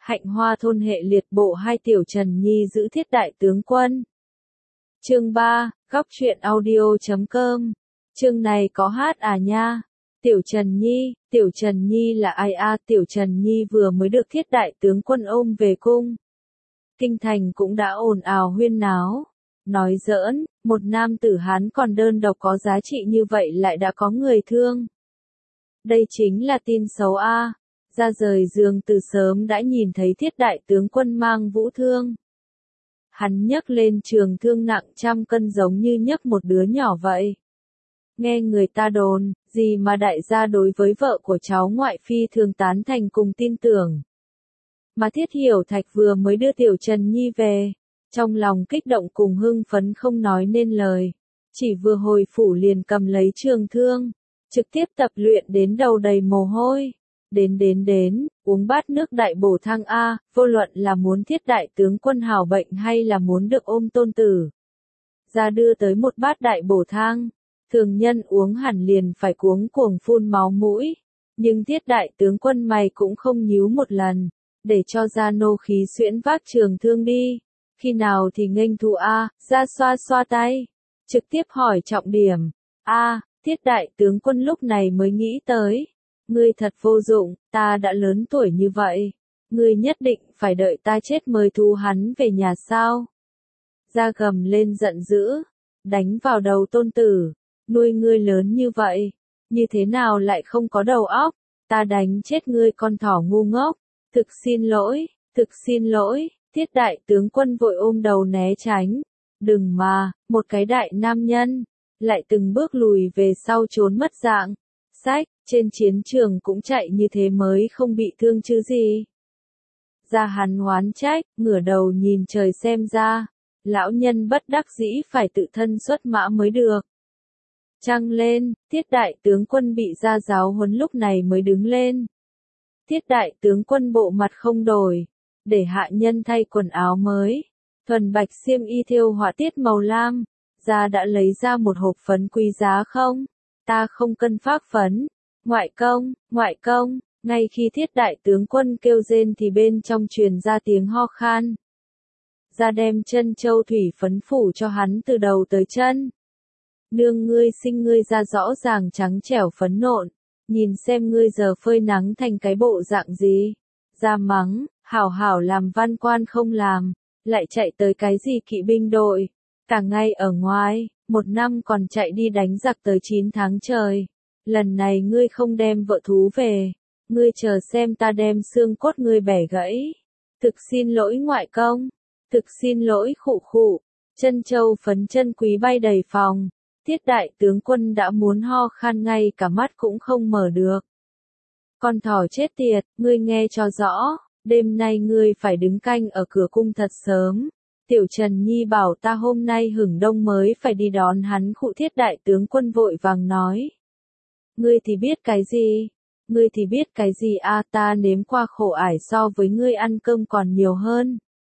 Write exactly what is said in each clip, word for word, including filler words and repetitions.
Hạnh Hoa thôn hệ liệt bộ hai Tiểu Trần Nhi giữ thiết đại tướng quân. Chương ba, góc truyện audio chấm com. Chương này có hát à nha. Tiểu Trần Nhi, Tiểu Trần Nhi là ai a? À, Tiểu Trần Nhi vừa mới được thiết đại tướng quân ôm về cung. Kinh thành cũng đã ồn ào huyên náo. Nói giỡn, một nam tử Hán còn đơn độc có giá trị như vậy lại đã có người thương. Đây chính là tin xấu a. À. Ra rời giường từ sớm đã nhìn thấy thiết đại tướng quân mang vũ thương. Hắn nhấc lên trường thương nặng trăm cân giống như nhấc một đứa nhỏ vậy. Nghe người ta đồn, gì mà đại gia đối với vợ của cháu ngoại phi thường tán thành cùng tin tưởng. Mà Thiết Hiểu Thạch vừa mới đưa Tiểu Trần Nhi về, trong lòng kích động cùng hưng phấn không nói nên lời. Chỉ vừa hồi phủ liền cầm lấy trường thương, trực tiếp tập luyện đến đầu đầy mồ hôi. Đến đến đến, uống bát nước đại bổ thang A, vô luận là muốn thiết đại tướng quân hảo bệnh hay là muốn được ôm tôn tử. Ra đưa tới một bát đại bổ thang, thường nhân uống hẳn liền phải cuống cuồng phun máu mũi. Nhưng thiết đại tướng quân mày cũng không nhíu một lần, để cho ra nô khí xuyễn vác trường thương đi. Khi nào thì nghênh thu A, ra xoa xoa tay, trực tiếp hỏi trọng điểm. A, thiết đại tướng quân lúc này mới nghĩ tới. Ngươi thật vô dụng, ta đã lớn tuổi như vậy. Ngươi nhất định phải đợi ta chết mới thu hắn về nhà sao? Ra gầm lên giận dữ, đánh vào đầu tôn tử. Nuôi ngươi lớn như vậy, như thế nào lại không có đầu óc? Ta đánh chết ngươi con thỏ ngu ngốc. Thực xin lỗi, thực xin lỗi. Thiết đại tướng quân vội ôm đầu né tránh. Đừng mà, một cái đại nam nhân, lại từng bước lùi về sau trốn mất dạng. Sách, trên chiến trường cũng chạy như thế mới không bị thương chứ gì. Ra hắn oán trách, ngửa đầu nhìn trời xem ra. Lão nhân bất đắc dĩ phải tự thân xuất mã mới được. Trăng lên, thiết đại tướng quân bị ra giáo huấn lúc này mới đứng lên. Thiết đại tướng quân bộ mặt không đổi, để hạ nhân thay quần áo mới. Thuần bạch xiêm y thêu họa tiết màu lam, ra đã lấy ra một hộp phấn quý giá không? Ta không cân phác phấn. Ngoại công, ngoại công, ngay khi thiết đại tướng quân kêu rên thì bên trong truyền ra tiếng ho khan. Ra đem chân châu thủy phấn phủ cho hắn từ đầu tới chân. Nương ngươi sinh ngươi ra rõ ràng trắng trẻo phấn nộn, nhìn xem ngươi giờ phơi nắng thành cái bộ dạng gì. Ra mắng, hảo hảo làm văn quan không làm, lại chạy tới cái gì kỵ binh đội, cả ngày ở ngoài, một năm còn chạy đi đánh giặc tới chín tháng trời. Lần này ngươi không đem vợ thú về, ngươi chờ xem ta đem xương cốt ngươi bẻ gãy. Thực xin lỗi ngoại công, thực xin lỗi khụ khụ, chân châu phấn chân quý bay đầy phòng. Thiết đại tướng quân đã muốn ho khan ngay cả mắt cũng không mở được. Con thỏ chết tiệt, ngươi nghe cho rõ, đêm nay ngươi phải đứng canh ở cửa cung thật sớm. Tiểu Trần Nhi bảo ta hôm nay hửng đông mới phải đi đón hắn. Khụ thiết đại tướng quân vội vàng nói. Ngươi thì biết cái gì? Ngươi thì biết cái gì a? À, ta nếm qua khổ ải so với ngươi ăn cơm còn nhiều hơn.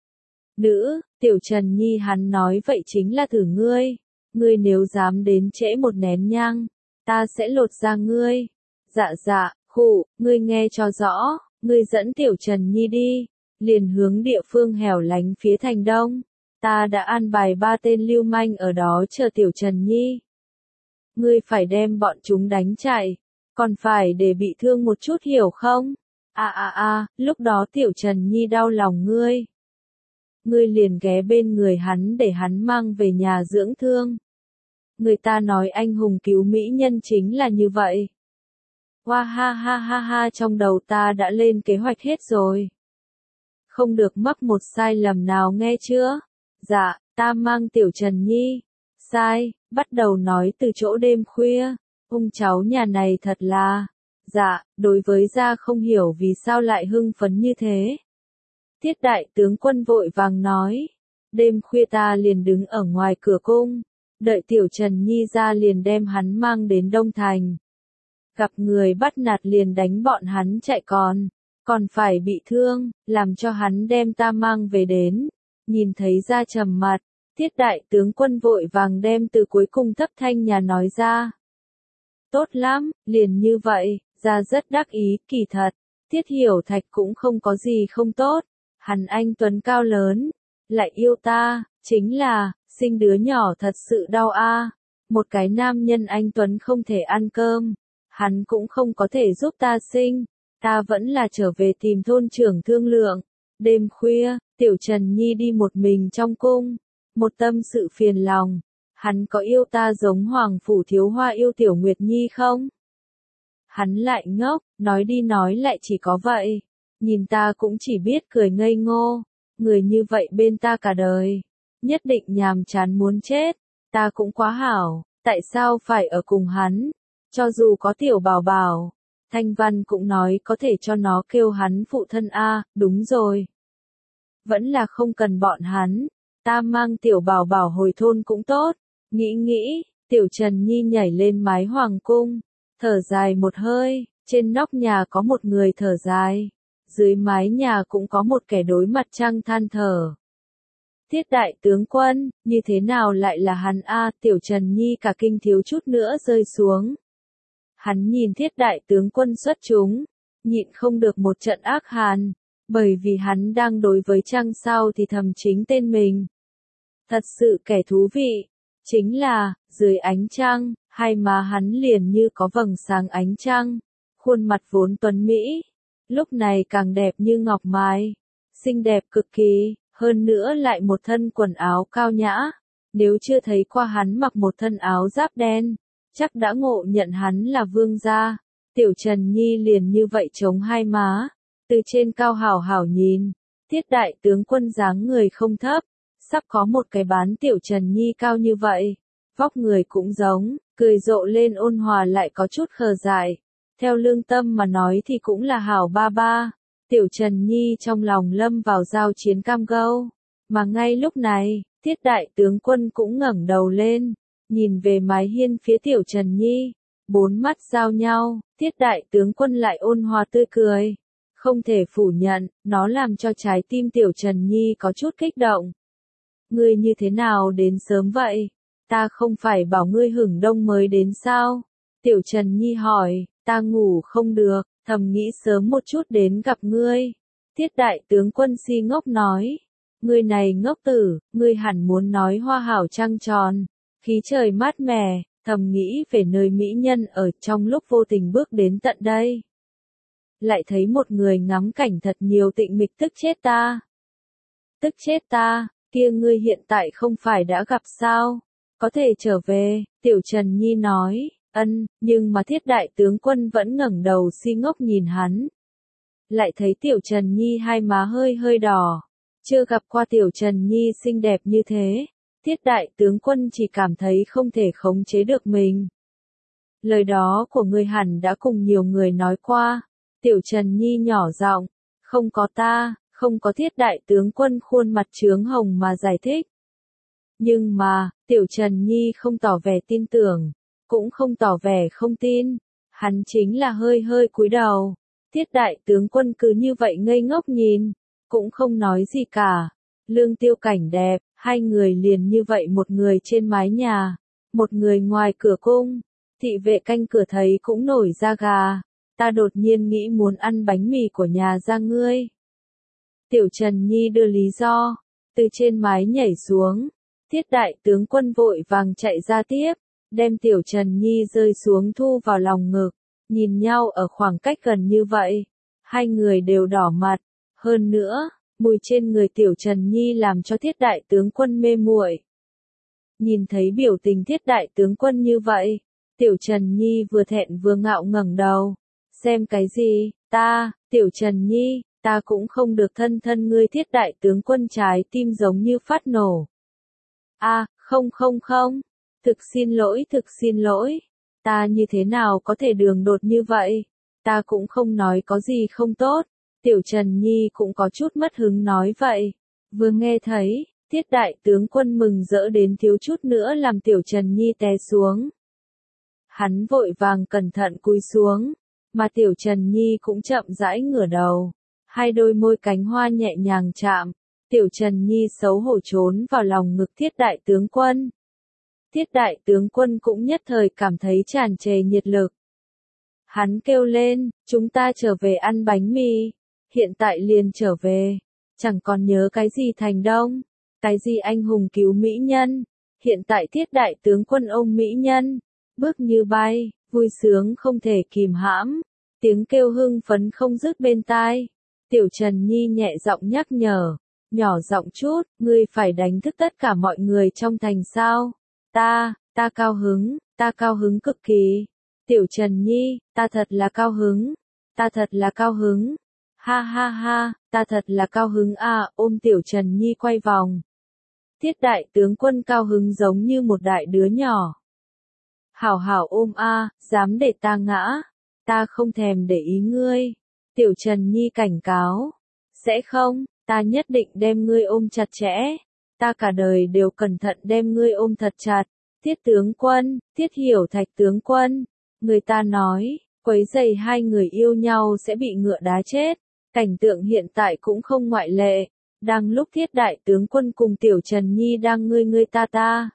Nữ, Tiểu Trần Nhi hắn nói vậy chính là thử ngươi. Ngươi nếu dám đến trễ một nén nhang, ta sẽ lột da ngươi. Dạ dạ, khụ, ngươi nghe cho rõ, ngươi dẫn Tiểu Trần Nhi đi, liền hướng địa phương hẻo lánh phía thành đông. Ta đã an bài ba tên lưu manh ở đó chờ Tiểu Trần Nhi. Ngươi phải đem bọn chúng đánh chạy, còn phải để bị thương một chút hiểu không? À à à, lúc đó Tiểu Trần Nhi đau lòng ngươi. Ngươi liền ghé bên người hắn để hắn mang về nhà dưỡng thương. Người ta nói anh hùng cứu mỹ nhân chính là như vậy. Hoa ha ha ha ha, trong đầu ta đã lên kế hoạch hết rồi. Không được mắc một sai lầm nào nghe chưa? Dạ, ta mang Tiểu Trần Nhi. Sai, bắt đầu nói từ chỗ đêm khuya. Ông cháu nhà này thật là... Dạ, đối với gia không hiểu vì sao lại hưng phấn như thế. Thiết đại tướng quân vội vàng nói. Đêm khuya ta liền đứng ở ngoài cửa cung. Đợi Tiểu Trần Nhi ra liền đem hắn mang đến Đông Thành. Gặp người bắt nạt liền đánh bọn hắn chạy còn. Còn phải bị thương, làm cho hắn đem ta mang về đến. Nhìn thấy ra trầm mặt. Thiết đại tướng quân vội vàng đem từ cuối cùng thấp thanh nhà nói ra. Tốt lắm, liền như vậy, ra rất đắc ý, kỳ thật. Tiết Hiểu Thạch cũng không có gì không tốt, hắn anh tuấn cao lớn, lại yêu ta, chính là, sinh đứa nhỏ thật sự đau a. Một cái nam nhân anh tuấn không thể ăn cơm, hắn cũng không có thể giúp ta sinh, ta vẫn là trở về tìm thôn trưởng thương lượng. Đêm khuya, Tiểu Trần Nhi đi một mình trong cung, một tâm sự phiền lòng, hắn có yêu ta giống Hoàng phủ thiếu hoa yêu Tiểu Nguyệt Nhi không? Hắn lại ngốc, nói đi nói lại chỉ có vậy, nhìn ta cũng chỉ biết cười ngây ngô, người như vậy bên ta cả đời, nhất định nhàm chán muốn chết, ta cũng quá hảo, tại sao phải ở cùng hắn, cho dù có Tiểu Bảo Bảo, Thanh Văn cũng nói có thể cho nó kêu hắn phụ thân a, đúng rồi. Vẫn là không cần bọn hắn, ta mang Tiểu Bảo Bảo hồi thôn cũng tốt, nghĩ nghĩ, Tiểu Trần Nhi nhảy lên mái hoàng cung, thở dài một hơi, trên nóc nhà có một người thở dài, dưới mái nhà cũng có một kẻ đối mặt trăng than thở. Tiết đại tướng quân, như thế nào lại là hắn a? Tiểu Trần Nhi cả kinh thiếu chút nữa rơi xuống. Hắn nhìn Thiết đại tướng quân xuất chúng, nhịn không được một trận ác hàn, bởi vì hắn đang đối với trăng sao thì thầm chính tên mình. Thật sự kẻ thú vị, chính là, dưới ánh trăng, hai má hắn liền như có vầng sáng ánh trăng, khuôn mặt vốn tuấn mỹ, lúc này càng đẹp như ngọc mai, xinh đẹp cực kỳ, hơn nữa lại một thân quần áo cao nhã, nếu chưa thấy qua hắn mặc một thân áo giáp đen, chắc đã ngộ nhận hắn là vương gia. Tiểu Trần Nhi liền như vậy chống hai má, từ trên cao hảo hảo nhìn, Tiết đại tướng quân dáng người không thấp, sắp có một cái bán Tiểu Trần Nhi cao như vậy, vóc người cũng giống, cười rộ lên ôn hòa lại có chút khờ dại, theo lương tâm mà nói thì cũng là hảo ba ba. Tiểu Trần Nhi trong lòng lâm vào giao chiến cam go, mà ngay lúc này, Tiết đại tướng quân cũng ngẩng đầu lên, nhìn về mái hiên phía Tiểu Trần Nhi, bốn mắt giao nhau, Tiết đại tướng quân lại ôn hòa tươi cười, không thể phủ nhận, nó làm cho trái tim Tiểu Trần Nhi có chút kích động. Ngươi như thế nào đến sớm vậy? Ta không phải bảo ngươi hửng đông mới đến sao? Tiểu Trần Nhi hỏi, ta ngủ không được, thầm nghĩ sớm một chút đến gặp ngươi. Tiết đại tướng quân si ngốc nói, ngươi này ngốc tử, ngươi hẳn muốn nói hoa hảo trăng tròn, khí trời mát mẻ, thầm nghĩ về nơi mỹ nhân ở trong lúc vô tình bước đến tận đây. Lại thấy một người ngắm cảnh thật nhiều tịnh mịch tức chết ta. Tức chết ta, kia ngươi hiện tại không phải đã gặp sao? Có thể trở về, Tiểu Trần Nhi nói, ân, nhưng mà Thiết đại tướng quân vẫn ngẩng đầu si ngốc nhìn hắn. Lại thấy Tiểu Trần Nhi hai má hơi hơi đỏ, chưa gặp qua Tiểu Trần Nhi xinh đẹp như thế, Thiết đại tướng quân chỉ cảm thấy không thể khống chế được mình. Lời đó của ngươi hẳn đã cùng nhiều người nói qua, Tiểu Trần Nhi nhỏ giọng, không có ta, không có Thiết đại tướng quân khuôn mặt trướng hồng mà giải thích. Nhưng mà, Tiểu Trần Nhi không tỏ vẻ tin tưởng, cũng không tỏ vẻ không tin, hắn chính là hơi hơi cúi đầu. Thiết đại tướng quân cứ như vậy ngây ngốc nhìn, cũng không nói gì cả. Lương Tiêu cảnh đẹp, hai người liền như vậy một người trên mái nhà, một người ngoài cửa cung. Thị vệ canh cửa thấy cũng nổi da gà, ta đột nhiên nghĩ muốn ăn bánh mì của nhà gia ngươi. Tiểu Trần Nhi đưa lý do, từ trên mái nhảy xuống. Thiết đại tướng quân vội vàng chạy ra tiếp, đem Tiểu Trần Nhi rơi xuống thu vào lòng ngực, nhìn nhau ở khoảng cách gần như vậy, hai người đều đỏ mặt, hơn nữa, mùi trên người Tiểu Trần Nhi làm cho Thiết đại tướng quân mê muội. Nhìn thấy biểu tình Thiết đại tướng quân như vậy, Tiểu Trần Nhi vừa thẹn vừa ngạo ngẩng đầu, xem cái gì, ta, Tiểu Trần Nhi, ta cũng không được thân thân ngươi. Thiết đại tướng quân trái tim giống như phát nổ. A, à, không không không, thực xin lỗi thực xin lỗi, ta như thế nào có thể đường đột như vậy, ta cũng không nói có gì không tốt. Tiểu Trần Nhi cũng có chút mất hứng nói vậy, vừa nghe thấy, Thiết đại tướng quân mừng rỡ đến thiếu chút nữa làm Tiểu Trần Nhi té xuống. Hắn vội vàng cẩn thận cúi xuống, mà Tiểu Trần Nhi cũng chậm rãi ngửa đầu, hai đôi môi cánh hoa nhẹ nhàng chạm. Tiểu Trần Nhi xấu hổ trốn vào lòng ngực Thiết đại tướng quân. Thiết đại tướng quân cũng nhất thời cảm thấy tràn trề nhiệt lực. Hắn kêu lên, chúng ta trở về ăn bánh mì. Hiện tại liền trở về. Chẳng còn nhớ cái gì thành đông. Cái gì anh hùng cứu mỹ nhân. Hiện tại Thiết đại tướng quân ôm mỹ nhân. Bước như bay, vui sướng không thể kìm hãm. Tiếng kêu hưng phấn không dứt bên tai. Tiểu Trần Nhi nhẹ giọng nhắc nhở. Nhỏ giọng chút, ngươi phải đánh thức tất cả mọi người trong thành sao. Ta, ta cao hứng, ta cao hứng cực kỳ. Tiểu Trần Nhi, ta thật là cao hứng. Ta thật là cao hứng. Ha ha ha, ta thật là cao hứng à, ôm Tiểu Trần Nhi quay vòng. Thiết đại tướng quân cao hứng giống như một đại đứa nhỏ. Hảo hảo ôm a, dám để ta ngã. Ta không thèm để ý ngươi. Tiểu Trần Nhi cảnh cáo. Sẽ không, ta nhất định đem ngươi ôm chặt chẽ. Ta cả đời đều cẩn thận đem ngươi ôm thật chặt. Thiết tướng quân, Thiết Hiểu Thạch tướng quân. Người ta nói, quấy rầy hai người yêu nhau sẽ bị ngựa đá chết. Cảnh tượng hiện tại cũng không ngoại lệ. Đang lúc Thiết đại tướng quân cùng Tiểu Trần Nhi đang ngươi ngươi ta ta.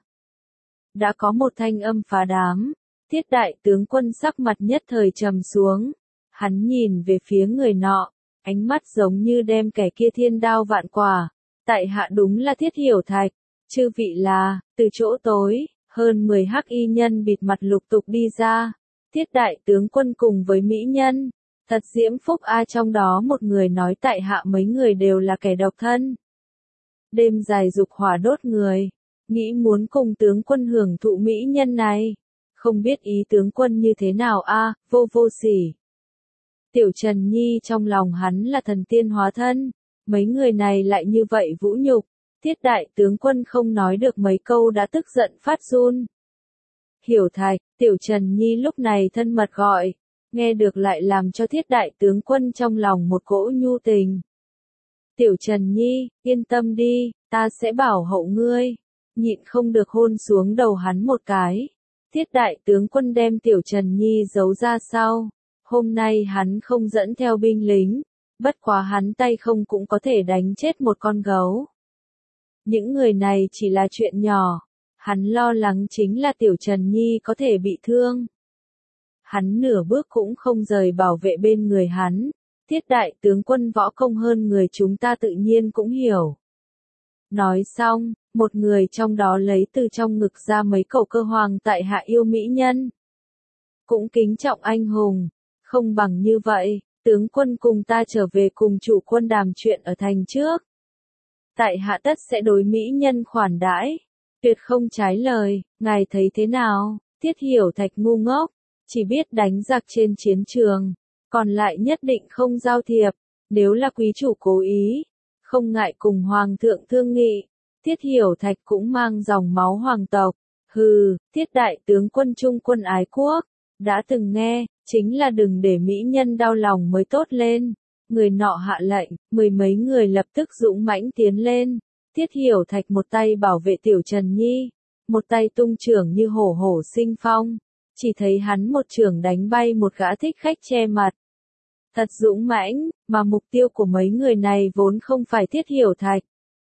Đã có một thanh âm phá đám. Thiết đại tướng quân sắc mặt nhất thời trầm xuống. Hắn nhìn về phía người nọ. Ánh mắt giống như đem kẻ kia thiên đao vạn quả. Tại hạ đúng là Thiết Hiểu Thạch. Chư vị là, từ chỗ tối, hơn mười hắc y nhân bịt mặt lục tục đi ra. Thiết đại tướng quân cùng với mỹ nhân. Thật diễm phúc a, trong đó một người nói tại hạ mấy người đều là kẻ độc thân. Đêm dài dục hỏa đốt người. Nghĩ muốn cùng tướng quân hưởng thụ mỹ nhân này. Không biết ý tướng quân như thế nào a, vô vô sỉ. Tiểu Trần Nhi trong lòng hắn là thần tiên hóa thân. Mấy người này lại như vậy vũ nhục. Thiết đại tướng quân không nói được mấy câu đã tức giận phát run. Hiểu Thạch, Tiểu Trần Nhi lúc này thân mật gọi. Nghe được lại làm cho Thiết đại tướng quân trong lòng một cỗ nhu tình. Tiểu Trần Nhi, yên tâm đi, ta sẽ bảo hộ ngươi. Nhịn không được hôn xuống đầu hắn một cái. Thiết đại tướng quân đem Tiểu Trần Nhi giấu ra sau. Hôm nay hắn không dẫn theo binh lính. Bất quá hắn tay không cũng có thể đánh chết một con gấu. Những người này chỉ là chuyện nhỏ. Hắn lo lắng chính là Tiểu Trần Nhi có thể bị thương. Hắn nửa bước cũng không rời bảo vệ bên người hắn. Thiết đại tướng quân võ công hơn người chúng ta tự nhiên cũng hiểu. Nói xong, một người trong đó lấy từ trong ngực ra mấy cậu cơ hoàng tại hạ yêu mỹ nhân. Cũng kính trọng anh hùng. Không bằng như vậy, tướng quân cùng ta trở về cùng chủ quân đàm chuyện ở thành trước. Tại hạ tất sẽ đối mỹ nhân khoản đãi. Tuyệt không trái lời, ngài thấy thế nào? Thiết Hiểu Thạch ngu ngốc. Chỉ biết đánh giặc trên chiến trường. Còn lại nhất định không giao thiệp. Nếu là quý chủ cố ý. Không ngại cùng hoàng thượng thương nghị. Thiết Hiểu Thạch cũng mang dòng máu hoàng tộc. Hừ, Thiết đại tướng quân trung quân ái quốc. Đã từng nghe, chính là đừng để mỹ nhân đau lòng mới tốt lên. Người nọ hạ lệnh, mười mấy người lập tức dũng mãnh tiến lên. Thiết Hiểu Thạch một tay bảo vệ Tiểu Trần Nhi. Một tay tung chưởng như hổ hổ sinh phong. Chỉ thấy hắn một chưởng đánh bay một gã thích khách che mặt. Thật dũng mãnh, mà mục tiêu của mấy người này vốn không phải Thiết Hiểu Thạch.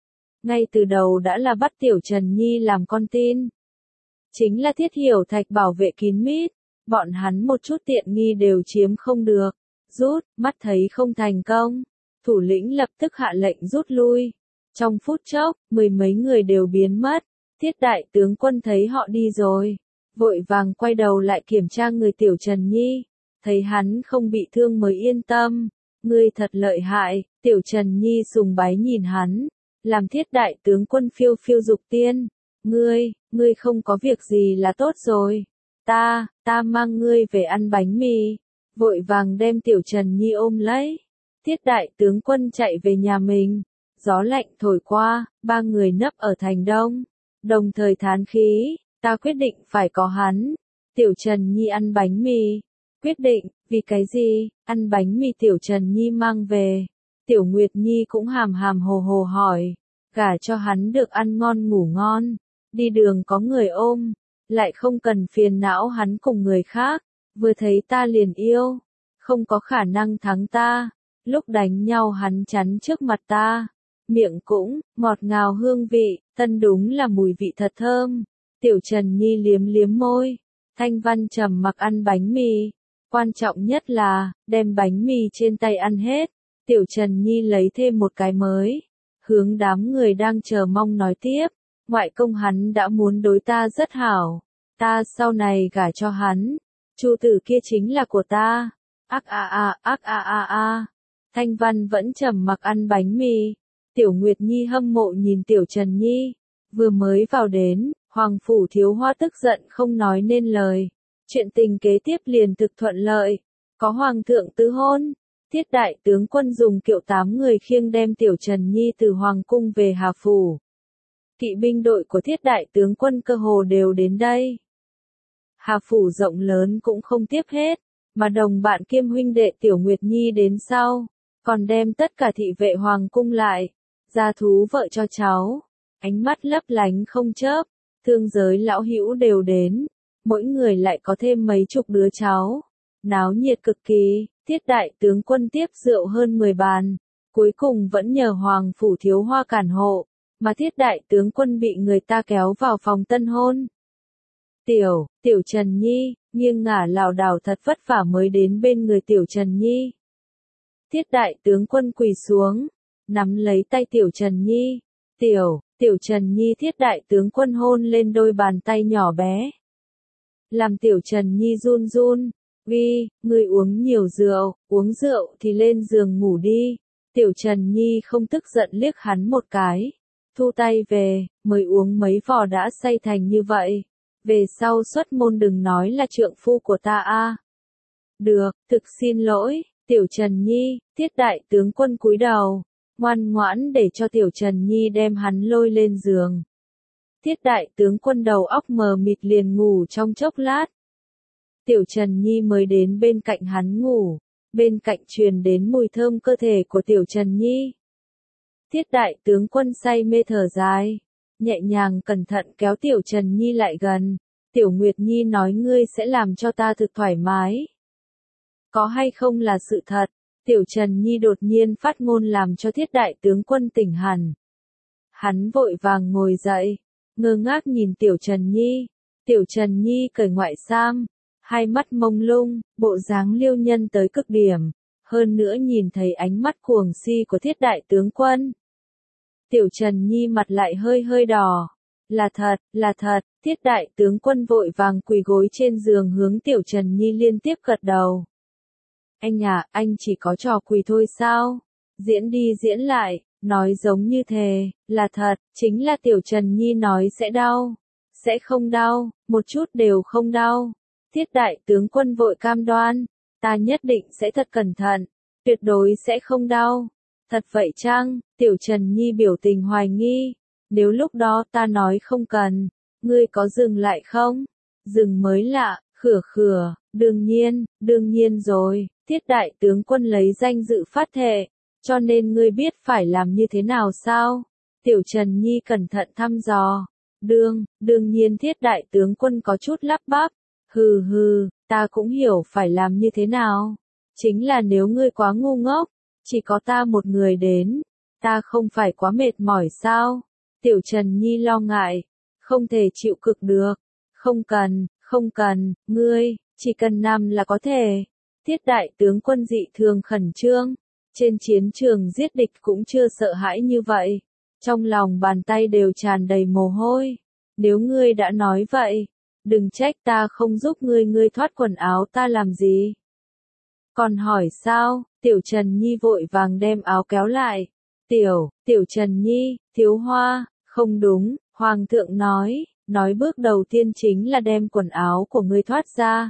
Ngay từ đầu đã là bắt Tiểu Trần Nhi làm con tin. Chính là Thiết Hiểu Thạch bảo vệ kín mít. Bọn hắn một chút tiện nghi đều chiếm không được. Rút, mắt thấy không thành công. Thủ lĩnh lập tức hạ lệnh rút lui. Trong phút chốc, mười mấy người đều biến mất. Thiết đại tướng quân thấy họ đi rồi. Vội vàng quay đầu lại kiểm tra người Tiểu Trần Nhi. Thấy hắn không bị thương mới yên tâm. Ngươi thật lợi hại. Tiểu Trần Nhi sùng bái nhìn hắn. Làm Thiết đại tướng quân phiêu phiêu dục tiên. Ngươi, ngươi không có việc gì là tốt rồi. Ta, ta mang ngươi về ăn bánh mì. Vội vàng đem Tiểu Trần Nhi ôm lấy. Thiết đại tướng quân chạy về nhà mình. Gió lạnh thổi qua, ba người nấp ở thành đông. Đồng thời thán khí, ta quyết định phải có hắn. Tiểu Trần Nhi ăn bánh mì. Quyết định, vì cái gì, ăn bánh mì Tiểu Trần Nhi mang về. Tiểu Nguyệt Nhi cũng hàm hàm hồ hồ hỏi. Gả cho hắn được ăn ngon ngủ ngon. Đi đường có người ôm. Lại không cần phiền não hắn cùng người khác. Vừa thấy ta liền yêu. Không có khả năng thắng ta. Lúc đánh nhau hắn chắn trước mặt ta. Miệng cũng, ngọt ngào hương vị, tân đúng là mùi vị thật thơm. Tiểu Trần Nhi liếm liếm môi. Thanh Văn trầm mặc ăn bánh mì. Quan trọng nhất là, đem bánh mì trên tay ăn hết. Tiểu Trần Nhi lấy thêm một cái mới. Hướng đám người đang chờ mong nói tiếp. Ngoại công hắn đã muốn đối ta rất hảo. Ta sau này gả cho hắn. Chu tử kia chính là của ta. Ác a a, ác a a a. Thanh Văn vẫn trầm mặc ăn bánh mì. Tiểu Nguyệt Nhi hâm mộ nhìn Tiểu Trần Nhi. Vừa mới vào đến, Hoàng Phủ Thiếu Hoa tức giận không nói nên lời. Chuyện tình kế tiếp liền thực thuận lợi. Có Hoàng thượng tứ hôn. Thiết đại tướng quân dùng kiệu tám người khiêng đem Tiểu Trần Nhi từ Hoàng cung về Hà Phủ. Kỵ binh đội của thiết đại tướng quân cơ hồ đều đến đây. Hà Phủ rộng lớn cũng không tiếp hết, mà đồng bạn kiêm huynh đệ Tiểu Nguyệt Nhi đến sau, còn đem tất cả thị vệ Hoàng cung lại, gia thú vợ cho cháu, ánh mắt lấp lánh không chớp, thương giới lão hữu đều đến, mỗi người lại có thêm mấy chục đứa cháu, náo nhiệt cực kỳ. Thiết đại tướng quân tiếp rượu hơn mười bàn, cuối cùng vẫn nhờ Hoàng Phủ Thiếu Hoa cản hộ, mà thiết đại tướng quân bị người ta kéo vào phòng tân hôn. Tiểu, Tiểu Trần Nhi, nghiêng ngả lảo đảo thật vất vả mới đến bên người Tiểu Trần Nhi. Thiết đại tướng quân quỳ xuống, nắm lấy tay Tiểu Trần Nhi. Tiểu, Tiểu Trần Nhi thiết đại tướng quân hôn lên đôi bàn tay nhỏ bé. Làm Tiểu Trần Nhi run run. Vi, ngươi uống nhiều rượu, uống rượu thì lên giường ngủ đi. Tiểu Trần Nhi không tức giận liếc hắn một cái. Thu tay về, mới uống mấy vò đã say thành như vậy. Về sau xuất môn đừng nói là trượng phu của ta a. Được, thực xin lỗi, Tiểu Trần Nhi, thiết đại tướng quân cúi đầu. Ngoan ngoãn để cho Tiểu Trần Nhi đem hắn lôi lên giường. Thiết đại tướng quân đầu óc mờ mịt liền ngủ trong chốc lát. Tiểu Trần Nhi mới đến bên cạnh hắn ngủ, bên cạnh truyền đến mùi thơm cơ thể của Tiểu Trần Nhi. Thiết đại tướng quân say mê thở dài, nhẹ nhàng cẩn thận kéo Tiểu Trần Nhi lại gần. Tiểu Nguyệt Nhi nói ngươi sẽ làm cho ta thực thoải mái. Có hay không là sự thật? Tiểu Trần Nhi đột nhiên phát ngôn làm cho thiết đại tướng quân tỉnh hẳn. Hắn vội vàng ngồi dậy, ngơ ngác nhìn Tiểu Trần Nhi. Tiểu Trần Nhi cởi ngoại sam. Hai mắt mông lung, bộ dáng liêu nhân tới cực điểm, hơn nữa nhìn thấy ánh mắt cuồng si của thiết đại tướng quân. Tiểu Trần Nhi mặt lại hơi hơi đỏ. Là thật, là thật, thiết đại tướng quân vội vàng quỳ gối trên giường hướng Tiểu Trần Nhi liên tiếp gật đầu. Anh à, anh chỉ có trò quỳ thôi sao? Diễn đi diễn lại, nói giống như thề, là thật, chính là Tiểu Trần Nhi nói sẽ đau. Sẽ không đau, một chút đều không đau. Thiết đại tướng quân vội cam đoan, ta nhất định sẽ thật cẩn thận, tuyệt đối sẽ không đau. Thật vậy chăng? Tiểu Trần Nhi biểu tình hoài nghi. Nếu lúc đó ta nói không cần, ngươi có dừng lại không? Dừng mới lạ, khửa khửa, đương nhiên, đương nhiên rồi. Thiết đại tướng quân lấy danh dự phát thệ, cho nên ngươi biết phải làm như thế nào sao? Tiểu Trần Nhi cẩn thận thăm dò. Đương, đương nhiên thiết đại tướng quân có chút lắp bắp. Hừ hừ, ta cũng hiểu phải làm như thế nào. Chính là nếu ngươi quá ngu ngốc, chỉ có ta một người đến, ta không phải quá mệt mỏi sao? Tiểu Trần Nhi lo ngại, không thể chịu cực được. Không cần, không cần, ngươi, chỉ cần nằm là có thể. Thiết đại tướng quân dị thường khẩn trương, trên chiến trường giết địch cũng chưa sợ hãi như vậy. Trong lòng bàn tay đều tràn đầy mồ hôi. Nếu ngươi đã nói vậy, đừng trách ta không giúp ngươi, ngươi thoát quần áo ta làm gì? Còn hỏi sao? Tiểu Trần Nhi vội vàng đem áo kéo lại. Tiểu, Tiểu Trần Nhi, Thiếu Hoa, không đúng, Hoàng thượng nói, nói bước đầu tiên chính là đem quần áo của ngươi thoát ra.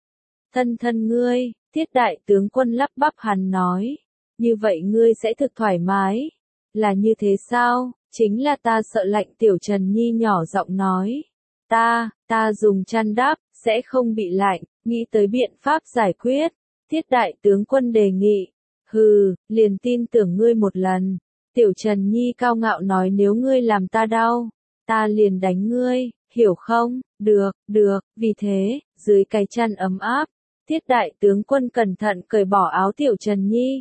Thân thân ngươi, thiết đại tướng quân lắp bắp hắn nói, như vậy ngươi sẽ thực thoải mái. Là như thế sao? Chính là ta sợ lạnh. Tiểu Trần Nhi nhỏ giọng nói. Ta, ta dùng chăn đắp, sẽ không bị lạnh, nghĩ tới biện pháp giải quyết. Thiết đại tướng quân đề nghị. Hừ, liền tin tưởng ngươi một lần. Tiểu Trần Nhi cao ngạo nói nếu ngươi làm ta đau, ta liền đánh ngươi, hiểu không? Được, được, vì thế, dưới cái chăn ấm áp, thiết đại tướng quân cẩn thận cởi bỏ áo Tiểu Trần Nhi.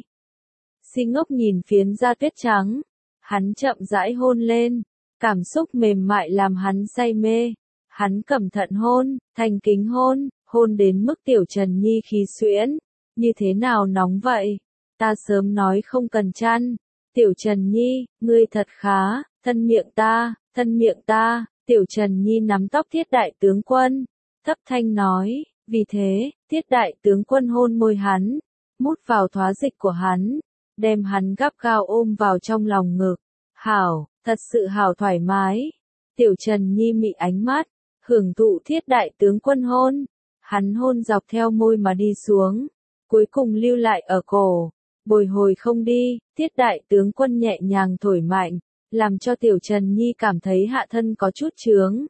Si ngốc nhìn phiến da tuyết trắng, hắn chậm rãi hôn lên, cảm xúc mềm mại làm hắn say mê. Hắn cẩn thận hôn, thành kính hôn, hôn hôn đến mức Tiểu Trần Nhi khí xuyễn, như thế nào nóng vậy? Ta sớm nói không cần chăn. Tiểu Trần Nhi, ngươi thật khá, thân miệng ta, thân miệng ta. Tiểu Trần Nhi nắm tóc Thiết đại tướng quân, thấp thanh nói, vì thế, Thiết đại tướng quân hôn môi hắn, mút vào thoá dịch của hắn, đem hắn gắt gao ôm vào trong lòng ngực. Hảo, thật sự hảo thoải mái. Tiểu Trần Nhi mị ánh mắt, hưởng thụ Thiết đại tướng quân hôn. Hắn hôn dọc theo môi mà đi xuống, cuối cùng lưu lại ở cổ, bồi hồi không đi. Thiết đại tướng quân nhẹ nhàng thổi mạnh, làm cho Tiểu Trần Nhi cảm thấy hạ thân có chút chướng.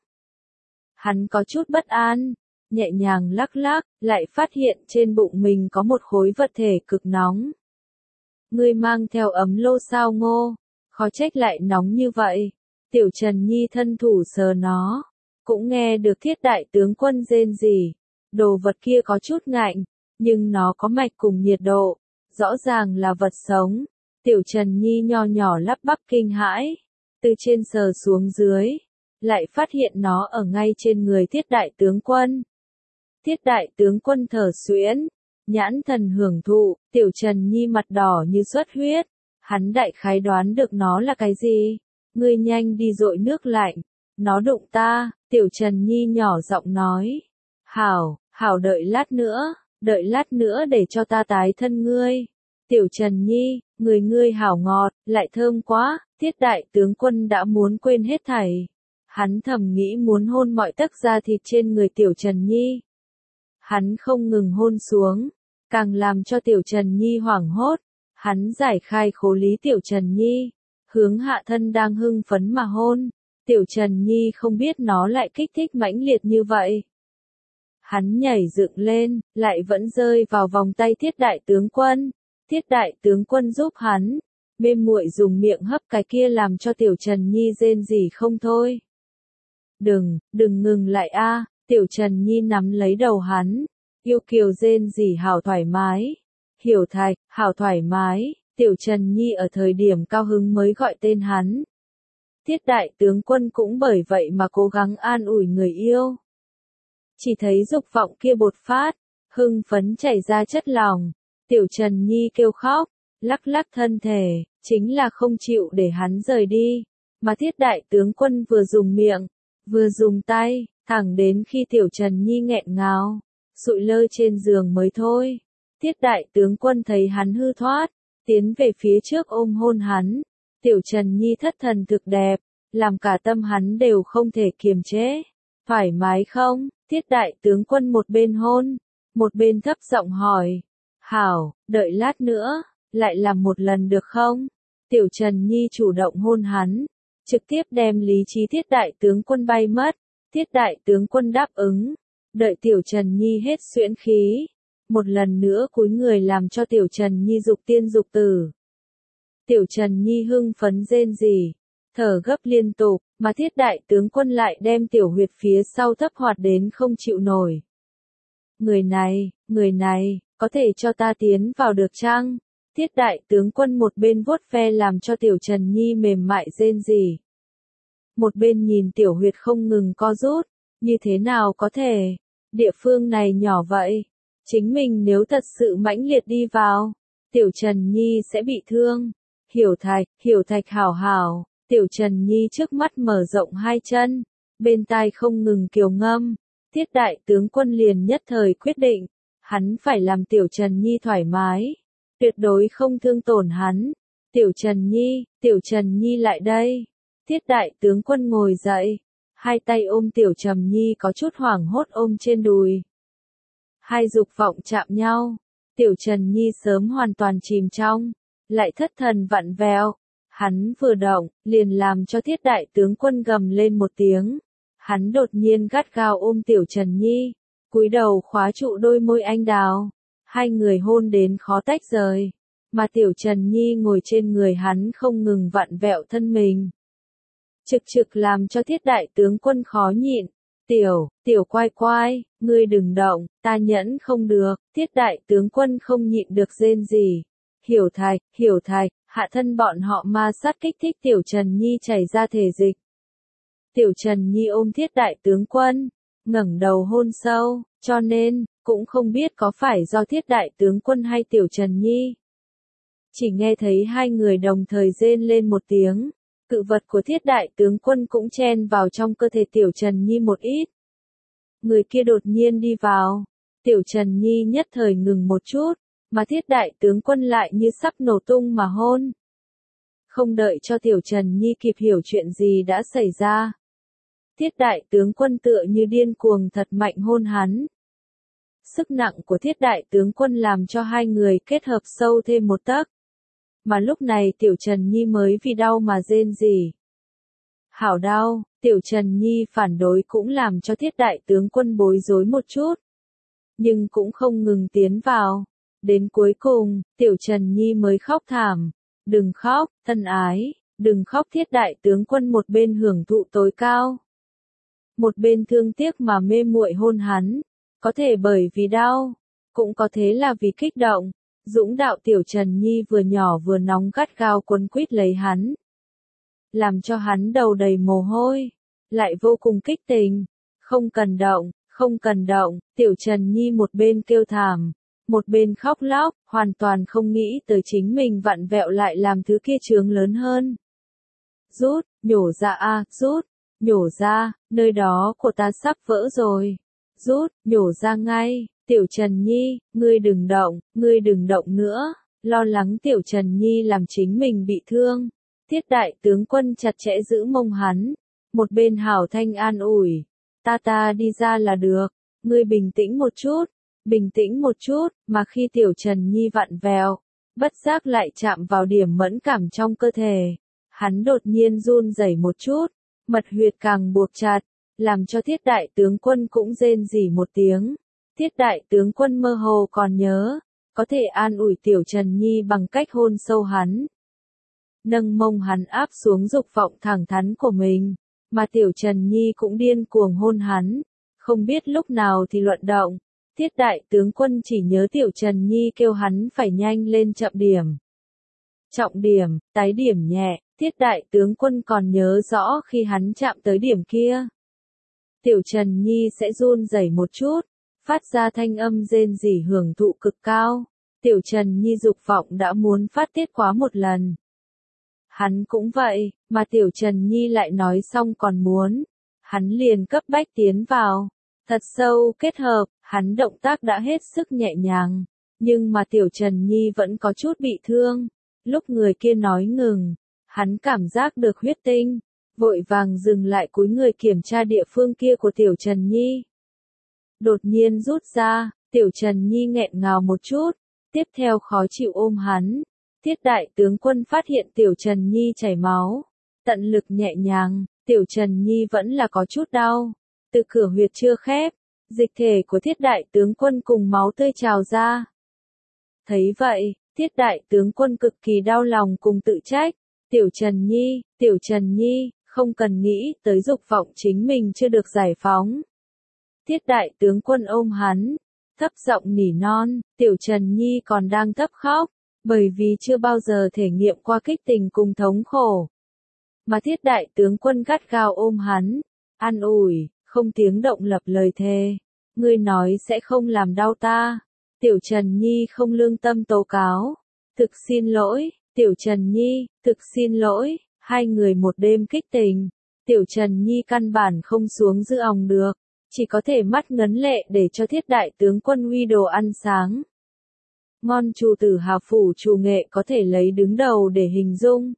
Hắn có chút bất an, nhẹ nhàng lắc lắc, lại phát hiện trên bụng mình có một khối vật thể cực nóng. Ngươi mang theo ấm lô sao Ngô? Khó trách lại nóng như vậy. Tiểu Trần Nhi thân thủ sờ nó, cũng nghe được Thiết đại tướng quân rên rỉ. Đồ vật kia có chút ngạnh, nhưng nó có mạch cùng nhiệt độ, rõ ràng là vật sống. Tiểu Trần Nhi nho nhỏ lắp bắp kinh hãi, từ trên sờ xuống dưới, lại phát hiện nó ở ngay trên người Thiết đại tướng quân. Thiết đại tướng quân thở xuyễn, nhãn thần hưởng thụ. Tiểu Trần Nhi mặt đỏ như xuất huyết, hắn đại khái đoán được nó là cái gì. Ngươi nhanh đi dội nước lạnh, nó đụng ta. Tiểu Trần Nhi nhỏ giọng nói, hảo, hảo đợi lát nữa, đợi lát nữa để cho ta tái thân ngươi. Tiểu Trần Nhi, người ngươi hảo ngọt, lại thơm quá. Thiết đại tướng quân đã muốn quên hết thảy. Hắn thầm nghĩ muốn hôn mọi tấc da thịt trên người Tiểu Trần Nhi. Hắn không ngừng hôn xuống, càng làm cho Tiểu Trần Nhi hoảng hốt. Hắn giải khai khố lý Tiểu Trần Nhi, hướng hạ thân đang hưng phấn mà hôn. Tiểu Trần Nhi không biết nó lại kích thích mãnh liệt như vậy. Hắn nhảy dựng lên, lại vẫn rơi vào vòng tay Thiết đại tướng quân. Thiết đại tướng quân giúp hắn, mềm muội dùng miệng hấp cái kia làm cho Tiểu Trần Nhi rên rỉ không thôi. Đừng, đừng ngừng lại a. Tiểu Trần Nhi nắm lấy đầu hắn, yêu kiều rên rỉ hảo thoải mái. Hiểu Thạch, hảo thoải mái. Tiểu Trần Nhi ở thời điểm cao hứng mới gọi tên hắn. Thiết đại tướng quân cũng bởi vậy mà cố gắng an ủi người yêu. Chỉ thấy dục vọng kia bột phát, hưng phấn chảy ra chất lòng. Tiểu Trần Nhi kêu khóc, lắc lắc thân thể, chính là không chịu để hắn rời đi. Mà Thiết đại tướng quân vừa dùng miệng, vừa dùng tay, thẳng đến khi Tiểu Trần Nhi nghẹn ngào, sụi lơ trên giường mới thôi. Thiết đại tướng quân thấy hắn hư thoát, tiến về phía trước ôm hôn hắn. Tiểu Trần Nhi thất thần thực đẹp, làm cả tâm hắn đều không thể kiềm chế. Thoải mái không? Thiết đại tướng quân một bên hôn, một bên thấp giọng hỏi. Hảo, đợi lát nữa, lại làm một lần được không? Tiểu Trần Nhi chủ động hôn hắn, trực tiếp đem lý trí Thiết đại tướng quân bay mất. Thiết đại tướng quân đáp ứng, đợi Tiểu Trần Nhi hết xuyễn khí, một lần nữa cúi người làm cho Tiểu Trần Nhi dục tiên dục tử. Tiểu Trần Nhi hưng phấn rên rỉ, thở gấp liên tục, mà Thiết đại tướng quân lại đem tiểu huyệt phía sau thấp hoạt đến không chịu nổi. Người này, người này, có thể cho ta tiến vào được chăng? Thiết đại tướng quân một bên vuốt ve làm cho Tiểu Trần Nhi mềm mại rên rỉ, một bên nhìn tiểu huyệt không ngừng co rút. Như thế nào có thể? Địa phương này nhỏ vậy, chính mình nếu thật sự mãnh liệt đi vào, Tiểu Trần Nhi sẽ bị thương. Hiểu Thạch, Hiểu Thạch hảo hảo. Tiểu Trần Nhi trước mắt mở rộng hai chân, bên tai không ngừng kiều ngâm. Thiết đại tướng quân liền nhất thời quyết định, hắn phải làm Tiểu Trần Nhi thoải mái, tuyệt đối không thương tổn hắn. Tiểu Trần Nhi, Tiểu Trần Nhi lại đây. Thiết đại tướng quân ngồi dậy, hai tay ôm Tiểu Trầm Nhi có chút hoảng hốt ôm trên đùi. Hai dục vọng chạm nhau, Tiểu Trần Nhi sớm hoàn toàn chìm trong, lại thất thần vặn vẹo. Hắn vừa động, liền làm cho Thiết đại tướng quân gầm lên một tiếng. Hắn đột nhiên gắt gao ôm Tiểu Trần Nhi, cúi đầu khóa trụ đôi môi anh đào. Hai người hôn đến khó tách rời, mà Tiểu Trần Nhi ngồi trên người hắn không ngừng vặn vẹo thân mình. Trực trực làm cho Thiết đại tướng quân khó nhịn. Tiểu, tiểu quai quai, ngươi đừng động, ta nhẫn không được. Thiết đại tướng quân không nhịn được rên rỉ. Hiểu Thạch, Hiểu Thạch, hạ thân bọn họ ma sát kích thích Tiểu Trần Nhi chảy ra thể dịch. Tiểu Trần Nhi ôm Thiết đại tướng quân, ngẩng đầu hôn sâu, cho nên, cũng không biết có phải do Thiết đại tướng quân hay Tiểu Trần Nhi. Chỉ nghe thấy hai người đồng thời rên lên một tiếng, cự vật của Thiết đại tướng quân cũng chen vào trong cơ thể Tiểu Trần Nhi một ít. Người kia đột nhiên đi vào, Tiểu Trần Nhi nhất thời ngừng một chút, mà Thiết đại tướng quân lại như sắp nổ tung mà hôn. Không đợi cho Tiểu Trần Nhi kịp hiểu chuyện gì đã xảy ra. Thiết đại tướng quân tựa như điên cuồng thật mạnh hôn hắn. Sức nặng của Thiết đại tướng quân làm cho hai người kết hợp sâu thêm một tấc. Mà lúc này Tiểu Trần Nhi mới vì đau mà rên rỉ. Hảo đau, Tiểu Trần Nhi phản đối cũng làm cho Thiết đại tướng quân bối rối một chút. Nhưng cũng không ngừng tiến vào. Đến cuối cùng, Tiểu Trần Nhi mới khóc thảm. Đừng khóc, thân ái, đừng khóc. Thiết đại tướng quân một bên hưởng thụ tối cao. Một bên thương tiếc mà mê muội hôn hắn. Có thể bởi vì đau, cũng có thể là vì kích động. Dũng đạo Tiểu Trần Nhi vừa nhỏ vừa nóng gắt gao quấn quýt lấy hắn. Làm cho hắn đầu đầy mồ hôi, lại vô cùng kích tình. Không cần động, không cần động, Tiểu Trần Nhi một bên kêu thảm, một bên khóc lóc, hoàn toàn không nghĩ tới chính mình vặn vẹo lại làm thứ kia chướng lớn hơn. Rút, nhổ ra a, rút, nhổ ra, nơi đó của ta sắp vỡ rồi. Rút, nhổ ra ngay, Tiểu Trần Nhi, ngươi đừng động, ngươi đừng động nữa, lo lắng Tiểu Trần Nhi làm chính mình bị thương. Thiết đại tướng quân chặt chẽ giữ mông hắn, một bên hảo thanh an ủi, ta ta đi ra là được, ngươi bình tĩnh một chút, bình tĩnh một chút, mà khi Tiểu Trần Nhi vặn vẹo, bất giác lại chạm vào điểm mẫn cảm trong cơ thể, hắn đột nhiên run rẩy một chút, mật huyệt càng buộc chặt, làm cho Thiết đại tướng quân cũng rên rỉ một tiếng. Thiết đại tướng quân mơ hồ còn nhớ, có thể an ủi Tiểu Trần Nhi bằng cách hôn sâu hắn. Nâng mông hắn áp xuống dục vọng thẳng thắn của mình, mà Tiểu Trần Nhi cũng điên cuồng hôn hắn, không biết lúc nào thì luận động. Thiết đại tướng quân chỉ nhớ Tiểu Trần Nhi kêu hắn phải nhanh lên chậm điểm. Trọng điểm, tái điểm nhẹ, Thiết đại tướng quân còn nhớ rõ khi hắn chạm tới điểm kia. Tiểu Trần Nhi sẽ run rẩy một chút, phát ra thanh âm rên rỉ hưởng thụ cực cao. Tiểu Trần Nhi dục vọng đã muốn phát tiết quá một lần. Hắn cũng vậy, mà Tiểu Trần Nhi lại nói xong còn muốn. Hắn liền cấp bách tiến vào. Thật sâu kết hợp, hắn động tác đã hết sức nhẹ nhàng. Nhưng mà Tiểu Trần Nhi vẫn có chút bị thương. Lúc người kia nói ngừng, hắn cảm giác được huyết tinh. Vội vàng dừng lại cúi người kiểm tra địa phương kia của Tiểu Trần Nhi. Đột nhiên rút ra, Tiểu Trần Nhi nghẹn ngào một chút, tiếp theo khó chịu ôm hắn. Thiết đại tướng quân phát hiện Tiểu Trần Nhi chảy máu, tận lực nhẹ nhàng, Tiểu Trần Nhi vẫn là có chút đau. Từ cửa huyệt chưa khép, dịch thể của Thiết đại tướng quân cùng máu tươi trào ra. Thấy vậy, Thiết đại tướng quân cực kỳ đau lòng cùng tự trách. Tiểu Trần Nhi, Tiểu Trần Nhi, không cần nghĩ tới dục vọng chính mình chưa được giải phóng. Thiết đại tướng quân ôm hắn, thấp giọng nỉ non, Tiểu Trần Nhi còn đang thấp khóc, bởi vì chưa bao giờ thể nghiệm qua kích tình cùng thống khổ. Mà Thiết đại tướng quân gắt gao ôm hắn, an ủi, không tiếng động lập lời thề, ngươi nói sẽ không làm đau ta. Tiểu Trần Nhi không lương tâm tố cáo, thực xin lỗi, Tiểu Trần Nhi, thực xin lỗi, hai người một đêm kích tình, Tiểu Trần Nhi căn bản không xuống giữ òng được. Chỉ có thể mắt ngấn lệ để cho Thiết đại tướng quân huy đồ ăn sáng. Ngon chủ tử Hà Phủ chủ nghệ có thể lấy đứng đầu để hình dung.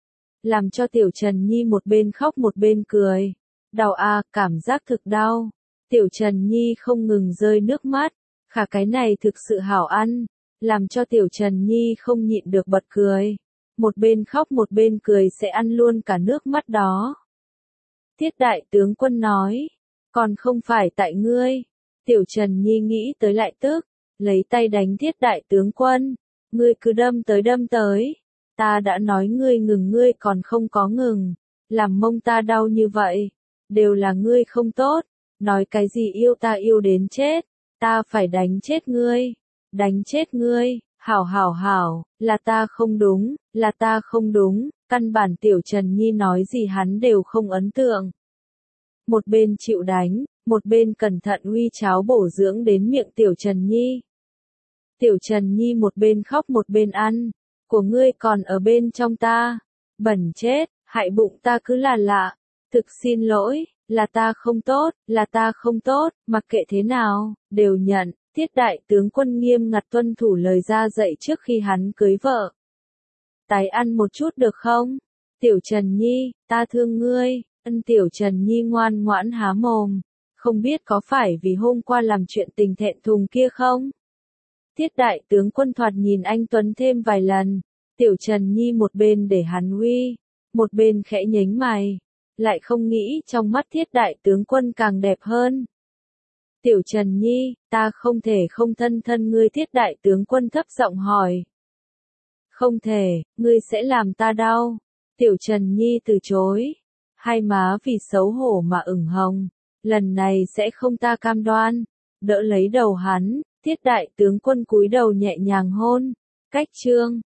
Làm cho Tiểu Trần Nhi một bên khóc một bên cười. Đau a, cảm giác thực đau. Tiểu Trần Nhi không ngừng rơi nước mắt. Khả cái này thực sự hảo ăn. Làm cho Tiểu Trần Nhi không nhịn được bật cười. Một bên khóc một bên cười sẽ ăn luôn cả nước mắt đó. Thiết đại tướng quân nói. Còn không phải tại ngươi. Tiểu Trần Nhi nghĩ tới lại tức, lấy tay đánh Thiết đại tướng quân. Ngươi cứ đâm tới đâm tới. Ta đã nói ngươi ngừng ngươi còn không có ngừng. Làm mông ta đau như vậy. Đều là ngươi không tốt. Nói cái gì yêu ta yêu đến chết. Ta phải đánh chết ngươi. Đánh chết ngươi. Hảo hảo hảo, là ta không đúng, là ta không đúng. Căn bản Tiểu Trần Nhi nói gì hắn đều không ấn tượng. Một bên chịu đánh, một bên cẩn thận uy cháo bổ dưỡng đến miệng Tiểu Trần Nhi. Tiểu Trần Nhi một bên khóc một bên ăn, của ngươi còn ở bên trong ta, bẩn chết, hại bụng ta cứ là lạ, thực xin lỗi, là ta không tốt, là ta không tốt, mặc kệ thế nào, đều nhận, Tiết đại tướng quân nghiêm ngặt tuân thủ lời ra dạy trước khi hắn cưới vợ. Tái ăn một chút được không? Tiểu Trần Nhi, ta thương ngươi, ân Tiểu Trần Nhi ngoan ngoãn há mồm, không biết có phải vì hôm qua làm chuyện tình thẹn thùng kia không? Tiết đại tướng quân thoạt nhìn anh Tuấn thêm vài lần, Tiểu Trần Nhi một bên để hắn uy, một bên khẽ nhếch mày, lại không nghĩ trong mắt Thiết đại tướng quân càng đẹp hơn. Tiểu Trần Nhi, ta không thể không thân thân ngươi, Thiết đại tướng quân thấp giọng hỏi. Không thể, ngươi sẽ làm ta đau. Tiểu Trần Nhi từ chối, hai má vì xấu hổ mà ửng hồng, lần này sẽ không, ta cam đoan. Đỡ lấy đầu hắn, Thiết đại tướng quân cúi đầu nhẹ nhàng hôn, cách chương.